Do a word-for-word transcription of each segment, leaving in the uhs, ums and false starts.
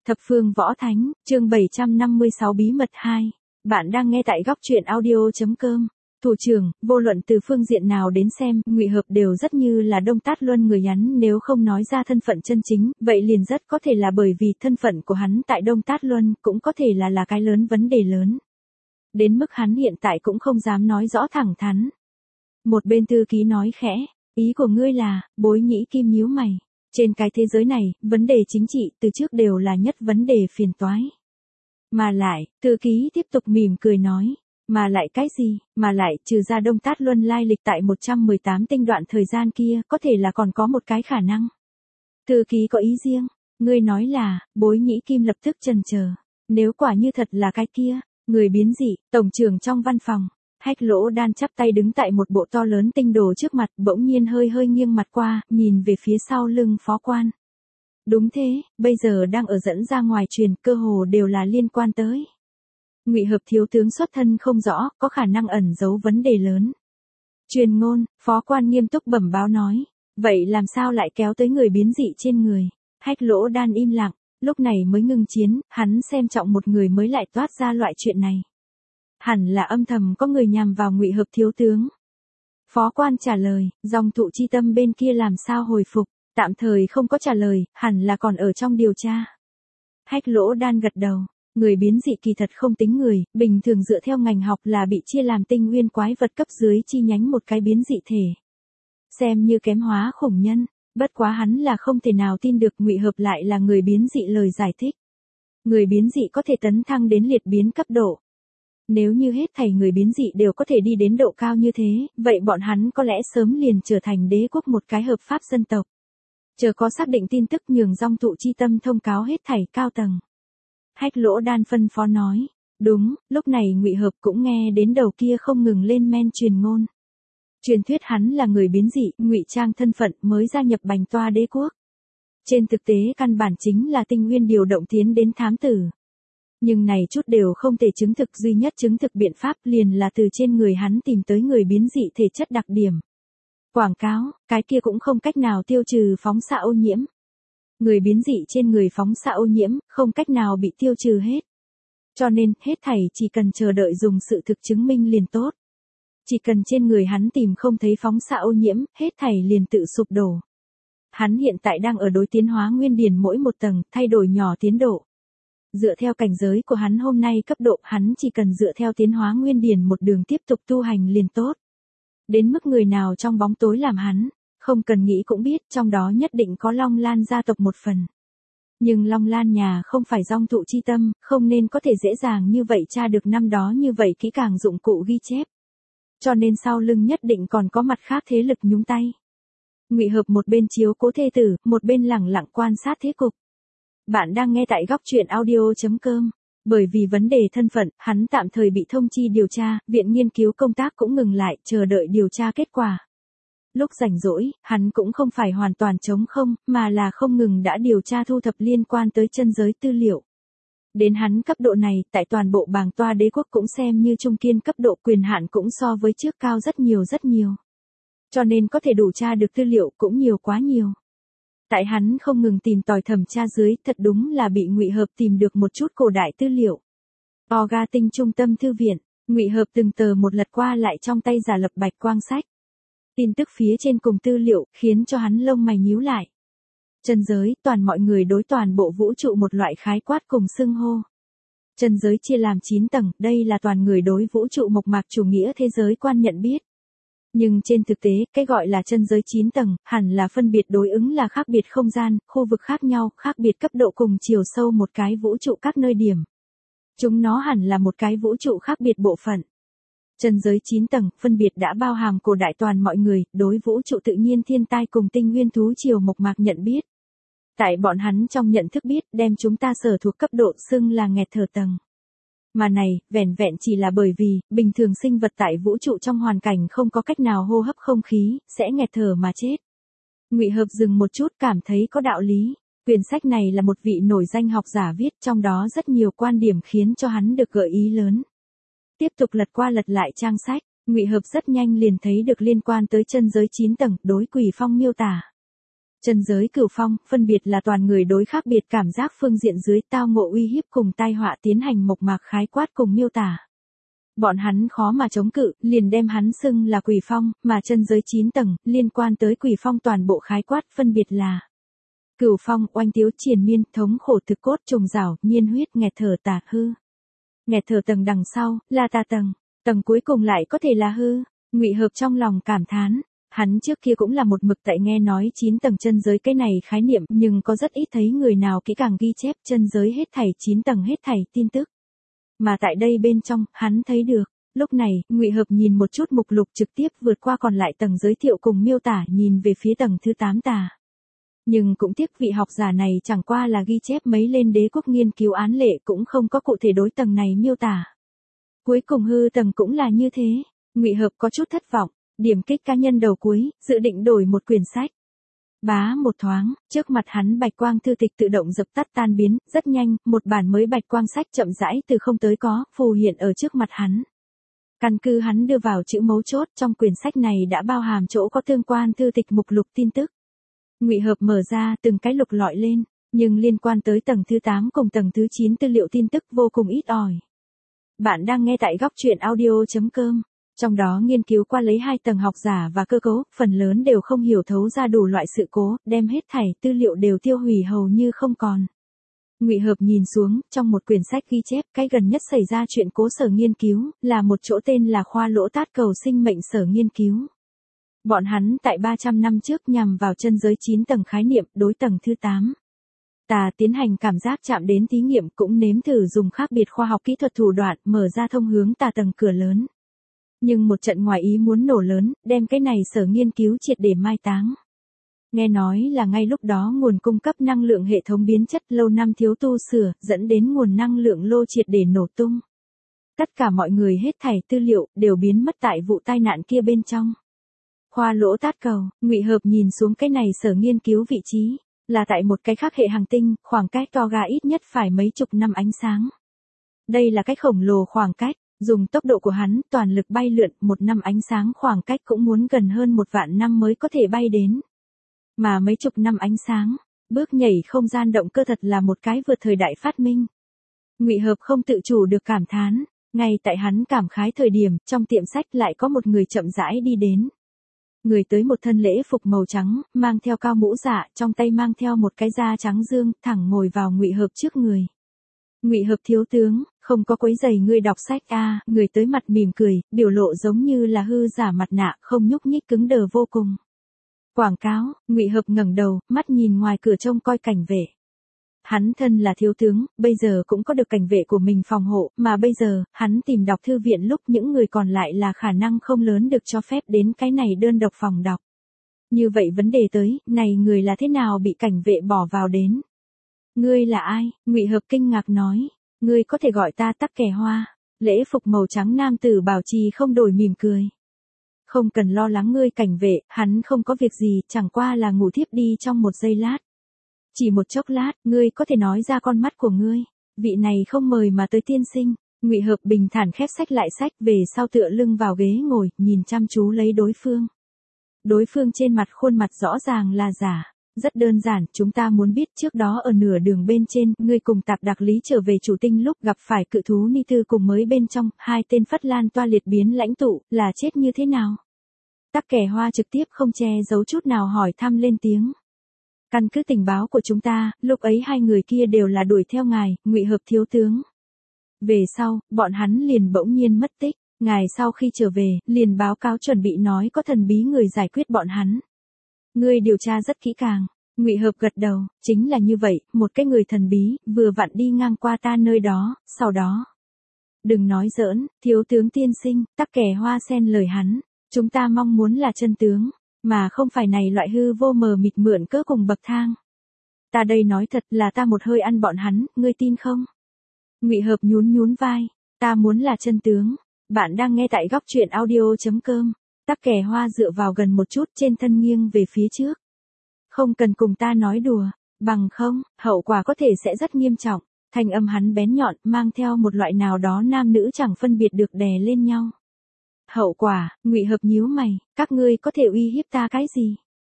Thập phương võ thánh, chương bảy trăm năm mươi sáu bí mật hai. Bạn đang nghe tại góc truyện audio chấm com. Thủ trưởng, vô luận từ phương diện nào đến xem, Ngụy Hợp đều rất như là Đông Tát Luân người hắn, nếu không nói ra thân phận chân chính, vậy liền rất có thể là bởi vì thân phận của hắn tại Đông Tát Luân, cũng có thể là là cái lớn vấn đề lớn. Đến mức hắn hiện tại cũng không dám nói rõ thẳng thắn. Một bên thư ký nói khẽ, ý của ngươi là, Bối Nhĩ Kim nhíu mày. Trên cái thế giới này, vấn đề chính trị từ trước đều là nhất vấn đề phiền toái. Mà lại, thư ký tiếp tục mỉm cười nói, mà lại cái gì, mà lại trừ ra Đông Tát Luân lai lịch tại một trăm mười tám tinh đoạn thời gian kia, có thể là còn có một cái khả năng. Thư ký có ý riêng, ngươi nói là, Bối Nhĩ Kim lập tức chần chờ, nếu quả như thật là cái kia, người biến dị, tổng trưởng trong văn phòng. Hách Lỗ Đan chắp tay đứng tại một bộ to lớn tinh đồ trước mặt, bỗng nhiên hơi hơi nghiêng mặt qua, nhìn về phía sau lưng phó quan. Đúng thế, bây giờ đang ở dẫn ra ngoài truyền, cơ hồ đều là liên quan tới. Ngụy Hợp thiếu tướng xuất thân không rõ, có khả năng ẩn giấu vấn đề lớn. Truyền ngôn, phó quan nghiêm túc bẩm báo nói, vậy làm sao lại kéo tới người biến dị trên người? Hách Lỗ Đan im lặng, lúc này mới ngưng chiến, hắn xem trọng một người mới lại toát ra loại chuyện này. Hẳn là âm thầm có người nhằm vào Ngụy Hợp thiếu tướng. Phó quan trả lời, dòng thụ chi tâm bên kia làm sao hồi phục, tạm thời không có trả lời, hẳn là còn ở trong điều tra. Hách Lỗ Đan gật đầu, người biến dị kỳ thật không tính người, bình thường dựa theo ngành học là bị chia làm tinh nguyên quái vật cấp dưới chi nhánh một cái biến dị thể. Xem như kém hóa khủng nhân, bất quá hắn là không thể nào tin được Ngụy Hợp lại là người biến dị lời giải thích. Người biến dị có thể tấn thăng đến liệt biến cấp độ. Nếu như hết thảy người biến dị đều có thể đi đến độ cao như thế, vậy bọn hắn có lẽ sớm liền trở thành đế quốc một cái hợp pháp dân tộc. Chờ có xác định tin tức nhường dòng thụ chi tâm thông cáo hết thảy cao tầng. Hách Lỗ Đan phân phó nói, đúng, lúc này Ngụy Hợp cũng nghe đến đầu kia không ngừng lên men truyền ngôn. Truyền thuyết hắn là người biến dị, ngụy trang thân phận mới gia nhập Bành Toa đế quốc. Trên thực tế căn bản chính là tinh nguyên điều động tiến đến thám tử. Nhưng này chút đều không thể chứng thực, duy nhất chứng thực biện pháp liền là từ trên người hắn tìm tới người biến dị thể chất đặc điểm. Quảng cáo, cái kia cũng không cách nào tiêu trừ phóng xạ ô nhiễm. Người biến dị trên người phóng xạ ô nhiễm, không cách nào bị tiêu trừ hết. Cho nên, hết thảy chỉ cần chờ đợi dùng sự thực chứng minh liền tốt. Chỉ cần trên người hắn tìm không thấy phóng xạ ô nhiễm, hết thảy liền tự sụp đổ. Hắn hiện tại đang ở đối tiến hóa nguyên điển mỗi một tầng, thay đổi nhỏ tiến độ. Dựa theo cảnh giới của hắn hôm nay cấp độ, hắn chỉ cần dựa theo tiến hóa nguyên điển một đường tiếp tục tu hành liền tốt. Đến mức người nào trong bóng tối làm hắn, không cần nghĩ cũng biết, trong đó nhất định có Long Lan gia tộc một phần. Nhưng Long Lan nhà không phải dòng thụ chi tâm, không nên có thể dễ dàng như vậy tra được năm đó như vậy kỹ càng dụng cụ ghi chép. Cho nên sau lưng nhất định còn có mặt khác thế lực nhúng tay. Ngụy Hợp một bên chiếu cố thê tử, một bên lẳng lặng quan sát thế cục. Bạn đang nghe tại góc truyện audio chấm com. Bởi vì vấn đề thân phận, hắn tạm thời bị thông chi điều tra, viện nghiên cứu công tác cũng ngừng lại, chờ đợi điều tra kết quả. Lúc rảnh rỗi, hắn cũng không phải hoàn toàn trống không, mà là không ngừng đã điều tra thu thập liên quan tới chân giới tư liệu. Đến hắn cấp độ này, tại toàn bộ Bàng Toa đế quốc cũng xem như trung kiên cấp độ, quyền hạn cũng so với trước cao rất nhiều rất nhiều. Cho nên có thể đủ tra được tư liệu cũng nhiều quá nhiều. Tại hắn không ngừng tìm tòi thẩm tra dưới, thật đúng là bị Ngụy Hợp tìm được một chút cổ đại tư liệu. Oga Tinh trung tâm thư viện, Ngụy Hợp từng tờ một lật qua lại trong tay giả lập bạch quang sách. Tin tức phía trên cùng tư liệu, khiến cho hắn lông mày nhíu lại. Chân giới, toàn mọi người đối toàn bộ vũ trụ một loại khái quát cùng xưng hô. Chân giới chia làm chín tầng, đây là toàn người đối vũ trụ mộc mạc chủ nghĩa thế giới quan nhận biết. Nhưng trên thực tế, cái gọi là chân giới chín tầng, hẳn là phân biệt đối ứng là khác biệt không gian, khu vực khác nhau, khác biệt cấp độ cùng chiều sâu một cái vũ trụ các nơi điểm. Chúng nó hẳn là một cái vũ trụ khác biệt bộ phận. Chân giới chín tầng, phân biệt đã bao hàm cổ đại toàn mọi người, đối vũ trụ tự nhiên thiên tai cùng tinh nguyên thú chiều mộc mạc nhận biết. Tại bọn hắn trong nhận thức biết, đem chúng ta sở thuộc cấp độ xưng là nghẹt thở tầng. Mà này, vẻn vẹn chỉ là bởi vì, bình thường sinh vật tại vũ trụ trong hoàn cảnh không có cách nào hô hấp không khí, sẽ nghẹt thở mà chết. Ngụy Hợp dừng một chút cảm thấy có đạo lý. Quyển sách này là một vị nổi danh học giả viết, trong đó rất nhiều quan điểm khiến cho hắn được gợi ý lớn. Tiếp tục lật qua lật lại trang sách, Ngụy Hợp rất nhanh liền thấy được liên quan tới chân giới chín tầng, đối Quỷ Phong miêu tả. Chân giới Cửu Phong, phân biệt là toàn người đối khác biệt cảm giác phương diện dưới tao ngộ uy hiếp cùng tai họa tiến hành mộc mạc khái quát cùng miêu tả. Bọn hắn khó mà chống cự, liền đem hắn xưng là Quỷ Phong, mà chân giới chín tầng, liên quan tới Quỷ Phong toàn bộ khái quát phân biệt là Cửu Phong, oanh tiếu triền miên, thống khổ thực cốt trùng rào, nhiên huyết nghẹt thở tà hư. Nghẹt thở tầng đằng sau, là tà tầng, tầng cuối cùng lại có thể là hư. Ngụy Hợp trong lòng cảm thán, hắn trước kia cũng là một mực tại nghe nói chín tầng chân giới cái này khái niệm, nhưng có rất ít thấy người nào kỹ càng ghi chép chân giới hết thảy chín tầng hết thảy tin tức. Mà tại đây bên trong, hắn thấy được. Lúc này, Ngụy Hợp nhìn một chút mục lục trực tiếp vượt qua còn lại tầng giới thiệu cùng miêu tả nhìn về phía tầng thứ tám tà. Nhưng cũng tiếc vị học giả này chẳng qua là ghi chép mấy lên đế quốc nghiên cứu án lệ cũng không có cụ thể đối tầng này miêu tả. Cuối cùng hư tầng cũng là như thế, Ngụy Hợp có chút thất vọng, điểm kích cá nhân đầu cuối, dự định đổi một quyển sách. Bá một thoáng, trước mặt hắn bạch quang thư tịch tự động dập tắt tan biến, rất nhanh, một bản mới bạch quang sách chậm rãi từ không tới có, phù hiện ở trước mặt hắn. Căn cứ hắn đưa vào chữ mấu chốt trong quyển sách này đã bao hàm chỗ có tương quan thư tịch mục lục tin tức. Ngụy Hợp mở ra từng cái lục lọi lên, nhưng liên quan tới tầng thứ tám cùng tầng thứ chín tư liệu tin tức vô cùng ít ỏi. Bạn đang nghe tại góc truyện audio chấm com. Trong đó nghiên cứu qua lấy hai tầng học giả và cơ cấu, phần lớn đều không hiểu thấu ra đủ loại sự cố, đem hết thảy tư liệu đều tiêu hủy hầu như không còn. Ngụy Hợp nhìn xuống, trong một quyển sách ghi chép, cái gần nhất xảy ra chuyện cố sở nghiên cứu, là một chỗ tên là khoa lỗ tát cầu sinh mệnh sở nghiên cứu. Bọn hắn tại ba trăm năm trước nhằm vào chân giới chín tầng khái niệm, đối tầng thứ tám. Tà tiến hành cảm giác chạm đến thí nghiệm cũng nếm thử dùng khác biệt khoa học kỹ thuật thủ đoạn mở ra thông hướng tà tầng cửa lớn. Nhưng một trận ngoài ý muốn nổ lớn, đem cái này sở nghiên cứu triệt để mai táng. Nghe nói là ngay lúc đó nguồn cung cấp năng lượng hệ thống biến chất lâu năm thiếu tu sửa, dẫn đến nguồn năng lượng lô triệt để nổ tung. Tất cả mọi người hết thảy tư liệu, đều biến mất tại vụ tai nạn kia bên trong. Khoa lỗ tát cầu, Ngụy Hợp nhìn xuống cái này sở nghiên cứu vị trí, là tại một cái khác hệ hành tinh, khoảng cách to ga ít nhất phải mấy chục năm ánh sáng. Đây là cái khổng lồ khoảng cách. Dùng tốc độ của hắn, toàn lực bay lượn, một năm ánh sáng khoảng cách cũng muốn gần hơn một vạn năm mới có thể bay đến. Mà mấy chục năm ánh sáng, bước nhảy không gian động cơ thật là một cái vượt thời đại phát minh. Ngụy Hợp không tự chủ được cảm thán, ngay tại hắn cảm khái thời điểm, trong tiệm sách lại có một người chậm rãi đi đến. Người tới một thân lễ phục màu trắng, mang theo cao mũ dạ, trong tay mang theo một cái da trắng dương, thẳng ngồi vào Ngụy Hợp trước người. Ngụy Hợp thiếu tướng, không có quấy giày ngươi đọc sách a, à, người tới mặt mỉm cười, biểu lộ giống như là hư giả mặt nạ, không nhúc nhích cứng đờ vô cùng. Quảng cáo, Ngụy Hợp ngẩng đầu, mắt nhìn ngoài cửa trông coi cảnh vệ. Hắn thân là thiếu tướng, bây giờ cũng có được cảnh vệ của mình phòng hộ, mà bây giờ, hắn tìm đọc thư viện lúc những người còn lại là khả năng không lớn được cho phép đến cái này đơn độc phòng đọc. Như vậy vấn đề tới, này người là thế nào bị cảnh vệ bỏ vào đến? Ngươi là ai? Ngụy Hợp kinh ngạc nói. Ngươi có thể gọi ta Tắc Kè Hoa. Lễ phục màu trắng nam tử bảo trì không đổi mỉm cười. Không cần lo lắng ngươi cảnh vệ, hắn không có việc gì, chẳng qua là ngủ thiếp đi trong một giây lát. Chỉ một chốc lát, ngươi có thể nói ra con mắt của ngươi. Vị này không mời mà tới tiên sinh. Ngụy Hợp bình thản khép sách lại sách về sau tựa lưng vào ghế ngồi, nhìn chăm chú lấy đối phương. Đối phương trên mặt khuôn mặt rõ ràng là giả. Rất đơn giản, chúng ta muốn biết trước đó ở nửa đường bên trên, ngươi cùng Tạp Đặc Lý trở về chủ tinh lúc gặp phải cự thú Ni Tư cùng mới bên trong, hai tên Phất Lan toa liệt biến lãnh tụ, là chết như thế nào? Tắc Kè Hoa trực tiếp không che giấu chút nào hỏi thăm lên tiếng. Căn cứ tình báo của chúng ta, lúc ấy hai người kia đều là đuổi theo ngài, Ngụy Hợp thiếu tướng. Về sau, bọn hắn liền bỗng nhiên mất tích, ngài sau khi trở về, liền báo cáo chuẩn bị nói có thần bí người giải quyết bọn hắn. Ngươi điều tra rất kỹ càng. Ngụy Hợp gật đầu, chính là như vậy, một cái người thần bí, vừa vặn đi ngang qua ta nơi đó, sau đó. Đừng nói giỡn, thiếu tướng tiên sinh, Tắc Kè Hoa xen lời hắn, chúng ta mong muốn là chân tướng, mà không phải này loại hư vô mờ mịt mượn cớ cùng bậc thang. Ta đây nói thật là ta một hơi ăn bọn hắn, ngươi tin không? Ngụy Hợp nhún nhún vai, ta muốn là chân tướng. Bạn đang nghe tại góc truyện audio chấm com. Tắc Kè Hoa dựa vào gần một chút trên thân nghiêng về phía trước. Không cần cùng ta nói đùa, bằng không, hậu quả có thể sẽ rất nghiêm trọng. Thanh âm hắn bén nhọn, mang theo một loại nào đó nam nữ chẳng phân biệt được đè lên nhau. Hậu quả, Ngụy Hợp nhíu mày, các ngươi có thể uy hiếp ta cái gì?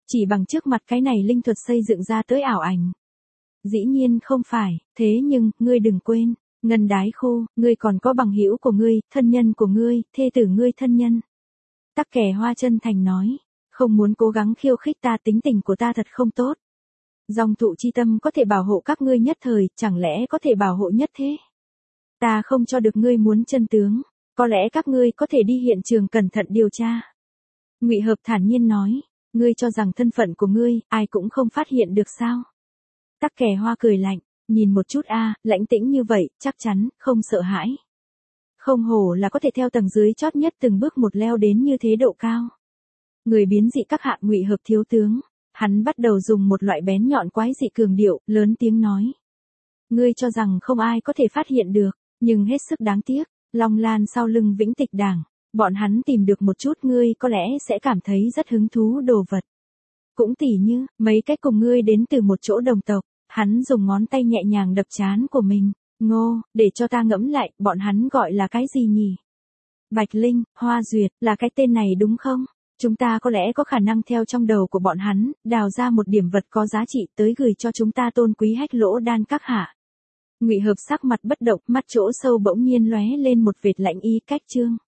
Chỉ bằng trước mặt cái này linh thuật xây dựng ra tới ảo ảnh. Dĩ nhiên không phải, thế nhưng, ngươi đừng quên, Ngân Đái Khô, ngươi còn có bằng hữu của ngươi, thân nhân của ngươi, thê tử ngươi thân nhân. Tắc Kẻ Hoa chân thành nói, không muốn cố gắng khiêu khích ta, tính tình của ta thật không tốt. Dòng thụ chi tâm có thể bảo hộ các ngươi nhất thời, chẳng lẽ có thể bảo hộ nhất thế? Ta không cho được ngươi muốn chân tướng, có lẽ các ngươi có thể đi hiện trường cẩn thận điều tra. Ngụy Hợp thản nhiên nói, ngươi cho rằng thân phận của ngươi, ai cũng không phát hiện được sao? Tắc Kẻ Hoa cười lạnh, nhìn một chút a, lãnh tĩnh như vậy, chắc chắn, không sợ hãi. Không hổ là có thể theo tầng dưới chót nhất từng bước một leo đến như thế độ cao. Người biến dị các hạ Ngụy Hợp thiếu tướng, hắn bắt đầu dùng một loại bén nhọn quái dị cường điệu, lớn tiếng nói. Ngươi cho rằng không ai có thể phát hiện được, nhưng hết sức đáng tiếc, Long Lan sau lưng Vĩnh Tịch Đảng, bọn hắn tìm được một chút ngươi có lẽ sẽ cảm thấy rất hứng thú đồ vật. Cũng tỉ như, mấy cái cùng ngươi đến từ một chỗ đồng tộc, hắn dùng ngón tay nhẹ nhàng đập trán của mình, ngô, để cho ta ngẫm lại, bọn hắn gọi là cái gì nhỉ? Bạch Linh, Hoa Duyệt, là cái tên này đúng không? Chúng ta có lẽ có khả năng theo trong đầu của bọn hắn, đào ra một điểm vật có giá trị tới gửi cho chúng ta tôn quý Hách Lỗ Đan các hạ. Ngụy Hợp sắc mặt bất động, mắt chỗ sâu bỗng nhiên lóe lên một vệt lạnh ý cách chương.